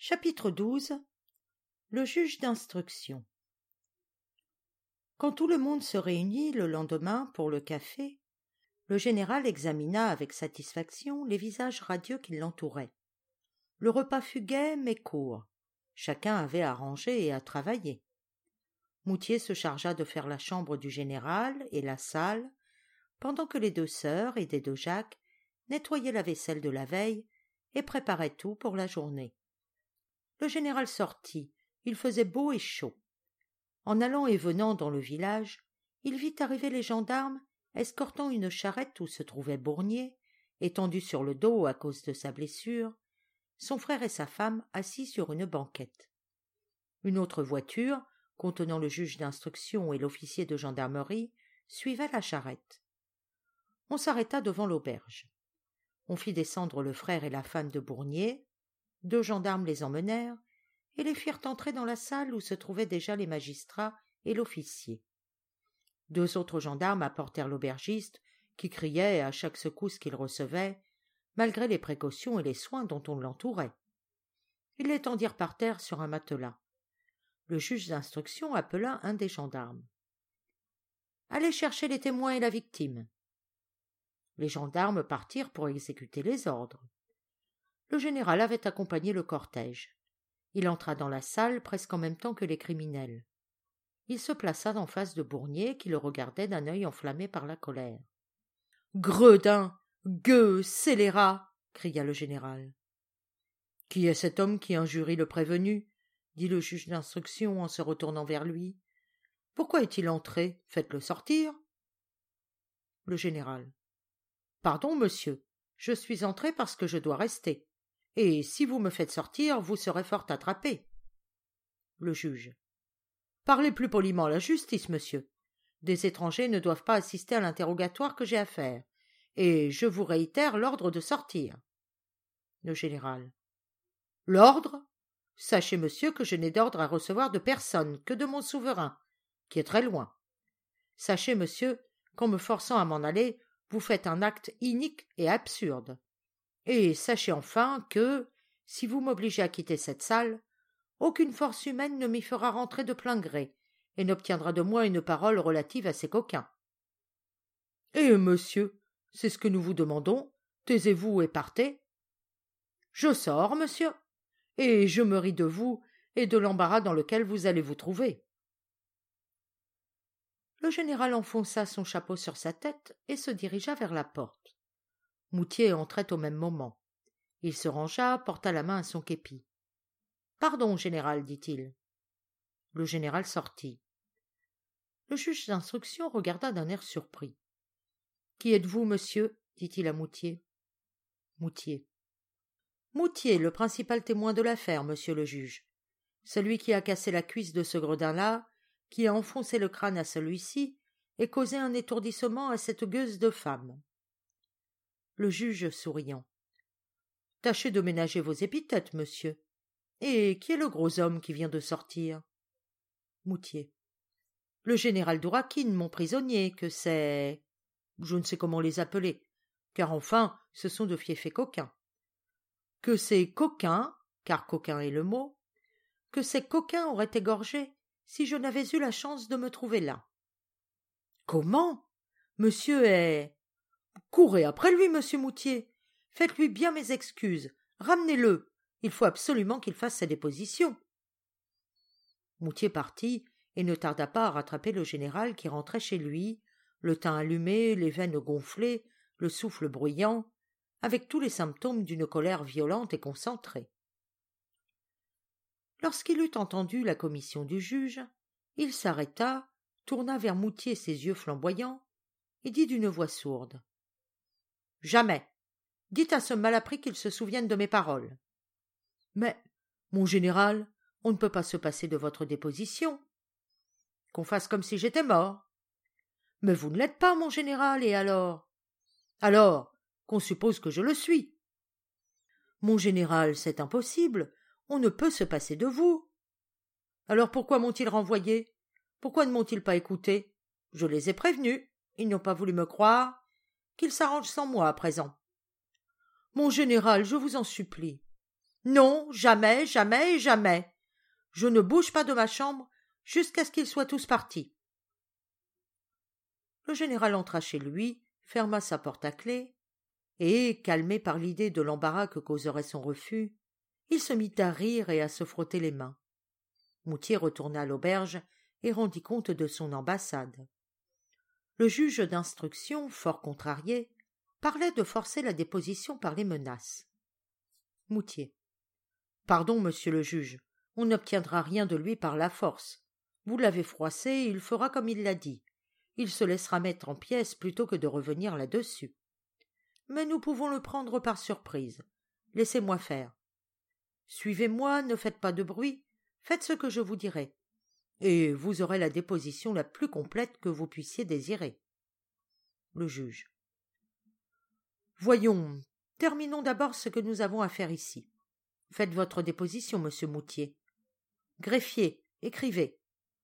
Chapitre 12. Le juge d'instruction. Quand tout le monde se réunit le lendemain pour le café, le général examina avec satisfaction les visages radieux qui l'entouraient. Le repas fut gai mais court. Chacun avait à ranger et à travailler. Moutier se chargea de faire la chambre du général et la salle, pendant que les deux sœurs, aidées de Jacques, nettoyaient la vaisselle de la veille et préparaient tout pour la journée. Le général sortit, il faisait beau et chaud. En allant et venant dans le village, il vit arriver les gendarmes escortant une charrette où se trouvait Bournier, étendu sur le dos à cause de sa blessure, son frère et sa femme assis sur une banquette. Une autre voiture, contenant le juge d'instruction et l'officier de gendarmerie, suivait la charrette. On s'arrêta devant l'auberge. On fit descendre le frère et la femme de Bournier. 2 gendarmes les emmenèrent et les firent entrer dans la salle où se trouvaient déjà les magistrats et l'officier. 2 autres gendarmes apportèrent l'aubergiste, qui criait à chaque secousse qu'il recevait, malgré les précautions et les soins dont on l'entourait. Ils l'étendirent par terre sur un matelas. Le juge d'instruction appela un des gendarmes. « Allez chercher les témoins et la victime. » Les gendarmes partirent pour exécuter les ordres. Le général avait accompagné le cortège. Il entra dans la salle presque en même temps que les criminels. Il se plaça en face de Bournier, qui le regardait d'un œil enflammé par la colère. « Gredin, gueux, scélérat !» cria le général. « Qui est cet homme qui injurie le prévenu ?» dit le juge d'instruction en se retournant vers lui. « Pourquoi est-il entré? Faites-le sortir. » Le général. « Pardon, monsieur, je suis entré parce que je dois rester. Et si vous me faites sortir, vous serez fort attrapé. » Le juge. « Parlez plus poliment à la justice, monsieur. Des étrangers ne doivent pas assister à l'interrogatoire que j'ai à faire, et je vous réitère l'ordre de sortir. » Le général. « L'ordre? Sachez, monsieur, que je n'ai d'ordre à recevoir de personne que de mon souverain, qui est très loin. Sachez, monsieur, qu'en me forçant à m'en aller, vous faites un acte inique et absurde. Et sachez enfin que, si vous m'obligez à quitter cette salle, aucune force humaine ne m'y fera rentrer de plein gré, et n'obtiendra de moi une parole relative à ces coquins. Et monsieur, c'est ce que nous vous demandons, taisez-vous et partez. Je sors, monsieur, et je me ris de vous et de l'embarras dans lequel vous allez vous trouver. Le général enfonça son chapeau sur sa tête et se dirigea vers la porte. Moutier entrait au même moment. Il se rangea, porta la main à son képi. « Pardon, général, dit-il. » Le général sortit. Le juge d'instruction regarda d'un air surpris. « Qui êtes-vous, monsieur ?» dit-il à Moutier. Moutier. « Moutier, le principal témoin de l'affaire, monsieur le juge. Celui qui a cassé la cuisse de ce gredin-là, qui a enfoncé le crâne à celui-ci et causé un étourdissement à cette gueuse de femme. » Le juge souriant. « Tâchez de ménager vos épithètes, monsieur. Et qui est le gros homme qui vient de sortir ?» Moutier. « Le général Dourakine, mon prisonnier, que c'est... je ne sais comment les appeler, car enfin, ce sont de fiefés coquins. Que ces coquins, car coquin est le mot, que ces coquins auraient égorgé si je n'avais eu la chance de me trouver là. »« Comment? Monsieur est... » »« Courez après lui, monsieur Moutier. Faites-lui bien mes excuses. Ramenez-le. Il faut absolument qu'il fasse sa déposition. » Moutier partit et ne tarda pas à rattraper le général qui rentrait chez lui, le teint allumé, les veines gonflées, le souffle bruyant, avec tous les symptômes d'une colère violente et concentrée. Lorsqu'il eut entendu la commission du juge, il s'arrêta, tourna vers Moutier ses yeux flamboyants et dit d'une voix sourde. « Jamais. Dites à ce malappris qu'il se souvienne de mes paroles. »« Mais, mon général, on ne peut pas se passer de votre déposition. »« Qu'on fasse comme si j'étais mort. »« Mais vous ne l'êtes pas, mon général, et alors ?»« Alors, qu'on suppose que je le suis. »« Mon général, c'est impossible. On ne peut se passer de vous. »« Alors pourquoi m'ont-ils renvoyé? Pourquoi ne m'ont-ils pas écouté? Je les ai prévenus. Ils n'ont pas voulu me croire. Qu'ils s'arrangent sans moi à présent. »« Mon général, je vous en supplie. » Non, jamais, jamais et jamais. Je ne bouge pas de ma chambre jusqu'à ce qu'ils soient tous partis. Le général entra chez lui, ferma sa porte à clef, et, calmé par l'idée de l'embarras que causerait son refus, il se mit à rire et à se frotter les mains. Moutier retourna à l'auberge et rendit compte de son ambassade. Le juge d'instruction, fort contrarié, parlait de forcer la déposition par les menaces. Moutier. Pardon, monsieur le juge, on n'obtiendra rien de lui par la force. Vous l'avez froissé, il fera comme il l'a dit. Il se laissera mettre en pièces plutôt que de revenir là-dessus. Mais nous pouvons le prendre par surprise. Laissez-moi faire. Suivez-moi, ne faites pas de bruit, faites ce que je vous dirai, et vous aurez la déposition la plus complète que vous puissiez désirer. Le juge. Voyons, terminons d'abord ce que nous avons à faire ici. Faites votre déposition, monsieur Moutier. Greffier, écrivez.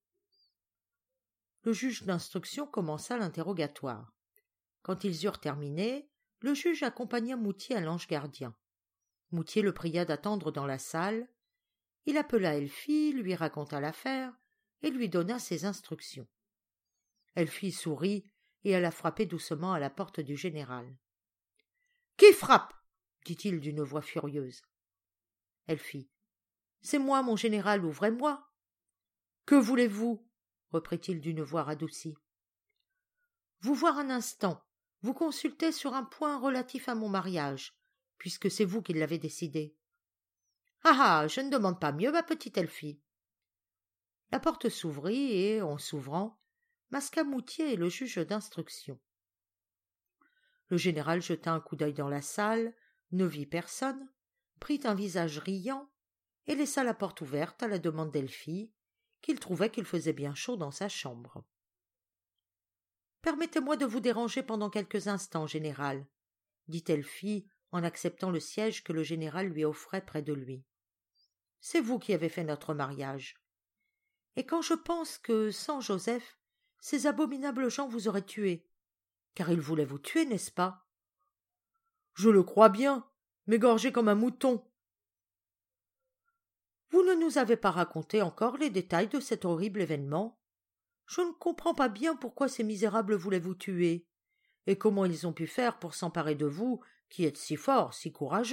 Le juge d'instruction commença l'interrogatoire. Quand ils eurent terminé, le juge accompagna Moutier à l'ange gardien. Moutier le pria d'attendre dans la salle. Il appela Elfie, lui raconta l'affaire et lui donna ses instructions. Elfie sourit et alla frapper doucement à la porte du général. « Qui frappe ?» dit-il d'une voix furieuse. Elfie. « C'est moi, mon général, ouvrez-moi. »« Que voulez-vous » reprit-il d'une voix radoucie. « Vous voir un instant, vous consulter sur un point relatif à mon mariage, puisque c'est vous qui l'avez décidé. »« Ah ah, je ne demande pas mieux, ma petite Elfie. » La porte s'ouvrit et, en s'ouvrant, masqua Moutier et le juge d'instruction. Le général jeta un coup d'œil dans la salle, ne vit personne, prit un visage riant et laissa la porte ouverte à la demande d'Elfie, qu'il trouvait qu'il faisait bien chaud dans sa chambre. « Permettez-moi de vous déranger pendant quelques instants, général, » dit Elfie en acceptant le siège que le général lui offrait près de lui. « C'est vous qui avez fait notre mariage. Et quand je pense que, sans Joseph, ces abominables gens vous auraient tué, car ils voulaient vous tuer, n'est-ce pas ? » « Je le crois bien, m'égorger comme un mouton. »« Vous ne nous avez pas raconté encore les détails de cet horrible événement. Je ne comprends pas bien pourquoi ces misérables voulaient vous tuer, et comment ils ont pu faire pour s'emparer de vous, qui êtes si fort, si courageux. »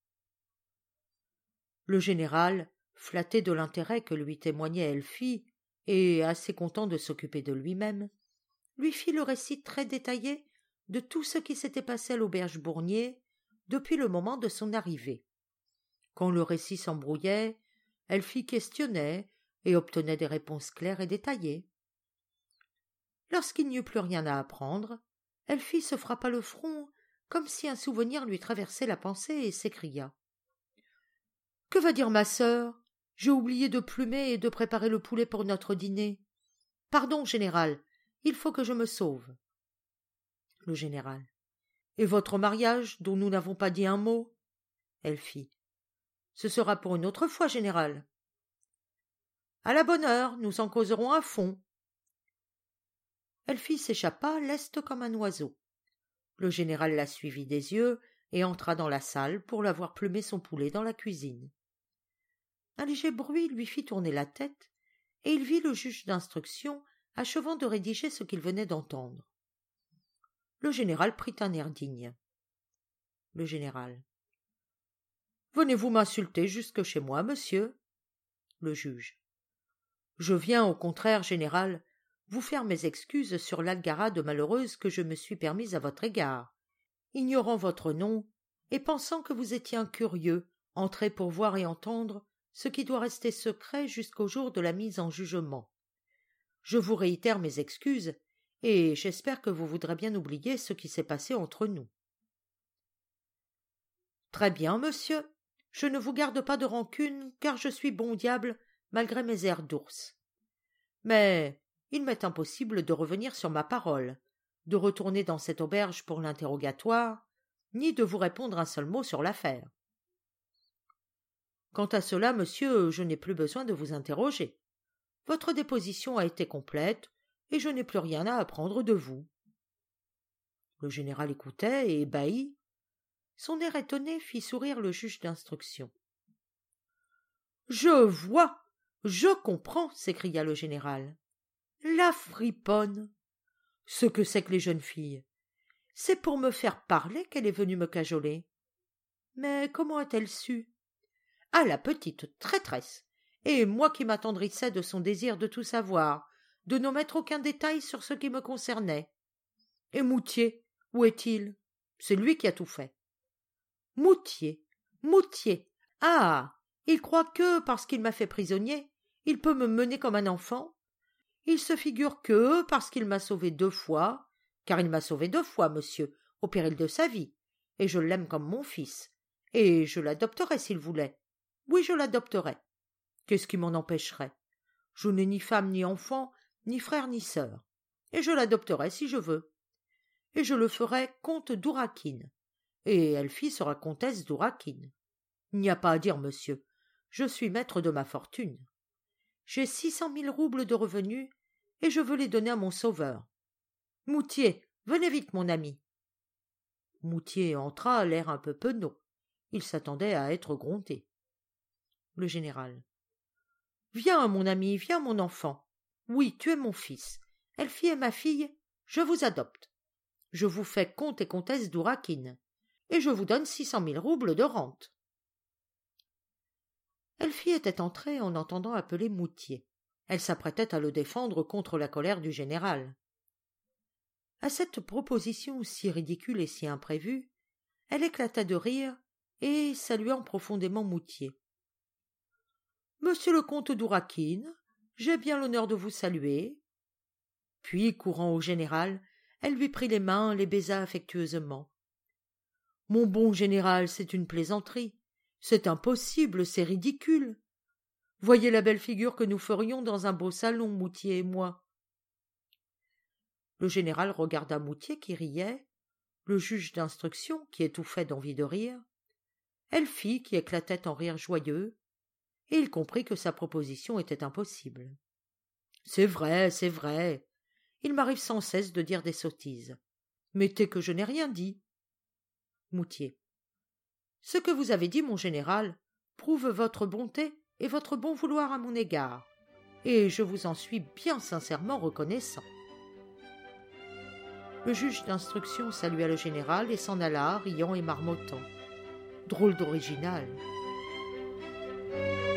Le général, flatté de l'intérêt que lui témoignait Elfie, et assez content de s'occuper de lui-même, lui fit le récit très détaillé de tout ce qui s'était passé à l'auberge Bournier depuis le moment de son arrivée. Quand le récit s'embrouillait, Elfie questionnait et obtenait des réponses claires et détaillées. Lorsqu'il n'y eut plus rien à apprendre, Elfie se frappa le front comme si un souvenir lui traversait la pensée et s'écria. « Que va dire ma sœur ? J'ai oublié de plumer et de préparer le poulet pour notre dîner. Pardon, général, il faut que je me sauve. » Le général. « Et votre mariage, dont nous n'avons pas dit un mot ?» Elfie. « Ce sera pour une autre fois, général. » « À la bonne heure, nous en causerons à fond. » Elfie s'échappa, leste comme un oiseau. Le général la suivit des yeux et entra dans la salle pour la voir plumer son poulet dans la cuisine. Un léger bruit lui fit tourner la tête, et il vit le juge d'instruction achevant de rédiger ce qu'il venait d'entendre. Le général prit un air digne. Le général. « Venez-vous m'insulter jusque chez moi, monsieur ?» Le juge. « Je viens, au contraire, général, vous faire mes excuses sur l'algarade malheureuse que je me suis permise à votre égard, ignorant votre nom et pensant que vous étiez un curieux, entré pour voir et entendre ce qui doit rester secret jusqu'au jour de la mise en jugement. Je vous réitère mes excuses, et j'espère que vous voudrez bien oublier ce qui s'est passé entre nous. » « Très bien, monsieur. Je ne vous garde pas de rancune, car je suis bon diable, malgré mes airs d'ours. Mais il m'est impossible de revenir sur ma parole, de retourner dans cette auberge pour l'interrogatoire, ni de vous répondre un seul mot sur l'affaire. Quant à cela, monsieur, je n'ai plus besoin de vous interroger. Votre déposition a été complète, et je n'ai plus rien à apprendre de vous. » Le général écoutait, ébahi. Son air étonné fit sourire le juge d'instruction. « Je vois, je comprends, s'écria le général. La friponne. Ce que c'est que les jeunes filles. C'est pour me faire parler qu'elle est venue me cajoler. Mais comment a-t-elle su? Ah, la petite traîtresse. Et moi qui m'attendrissais de son désir de tout savoir, de n'omettre aucun détail sur ce qui me concernait. Et Moutier, où est-il? C'est lui qui a tout fait. Moutier, Moutier. Ah, il croit que, parce qu'il m'a fait prisonnier, il peut me mener comme un enfant. Il se figure que, parce qu'il m'a sauvé 2 fois, car il m'a sauvé 2 fois, monsieur, au péril de sa vie, et je l'aime comme mon fils, et je l'adopterais s'il voulait. Oui, je l'adopterais. Qu'est-ce qui m'en empêcherait? Je n'ai ni femme ni enfant, ni frère ni sœur, et je l'adopterai si je veux. Et je le ferai comte d'Ourakine, et Elfie sera comtesse d'Ourakine. Il n'y a pas à dire, monsieur, je suis maître de ma fortune. J'ai 600 000 roubles de revenus, et je veux les donner à mon sauveur. Moutier, venez vite, mon ami. Moutier entra, l'air un peu penaud. Il s'attendait à être grondé. Le général. Viens, mon ami, viens, mon enfant. Oui, tu es mon fils. Elfie est ma fille, je vous adopte. Je vous fais comte et comtesse d'Ourakine, et je vous donne 600 000 roubles de rente. Elfie était entrée en entendant appeler Moutier. Elle s'apprêtait à le défendre contre la colère du général. À cette proposition si ridicule et si imprévue, elle éclata de rire et saluant profondément Moutier. « Monsieur le comte d'Ourakine, j'ai bien l'honneur de vous saluer. » Puis, courant au général, elle lui prit les mains, les baisa affectueusement. « Mon bon général, c'est une plaisanterie. C'est impossible, c'est ridicule. Voyez la belle figure que nous ferions dans un beau salon, Moutier et moi. » Le général regarda Moutier qui riait, le juge d'instruction qui étouffait d'envie de rire, Elfie qui éclatait en rire joyeux, et il comprit que sa proposition était impossible. « C'est vrai, c'est vrai. Il m'arrive sans cesse de dire des sottises. Mettez que je n'ai rien dit. » Moutier. « Ce que vous avez dit, mon général, prouve votre bonté et votre bon vouloir à mon égard, et je vous en suis bien sincèrement reconnaissant. » Le juge d'instruction salua le général et s'en alla, riant et marmottant. Drôle d'original.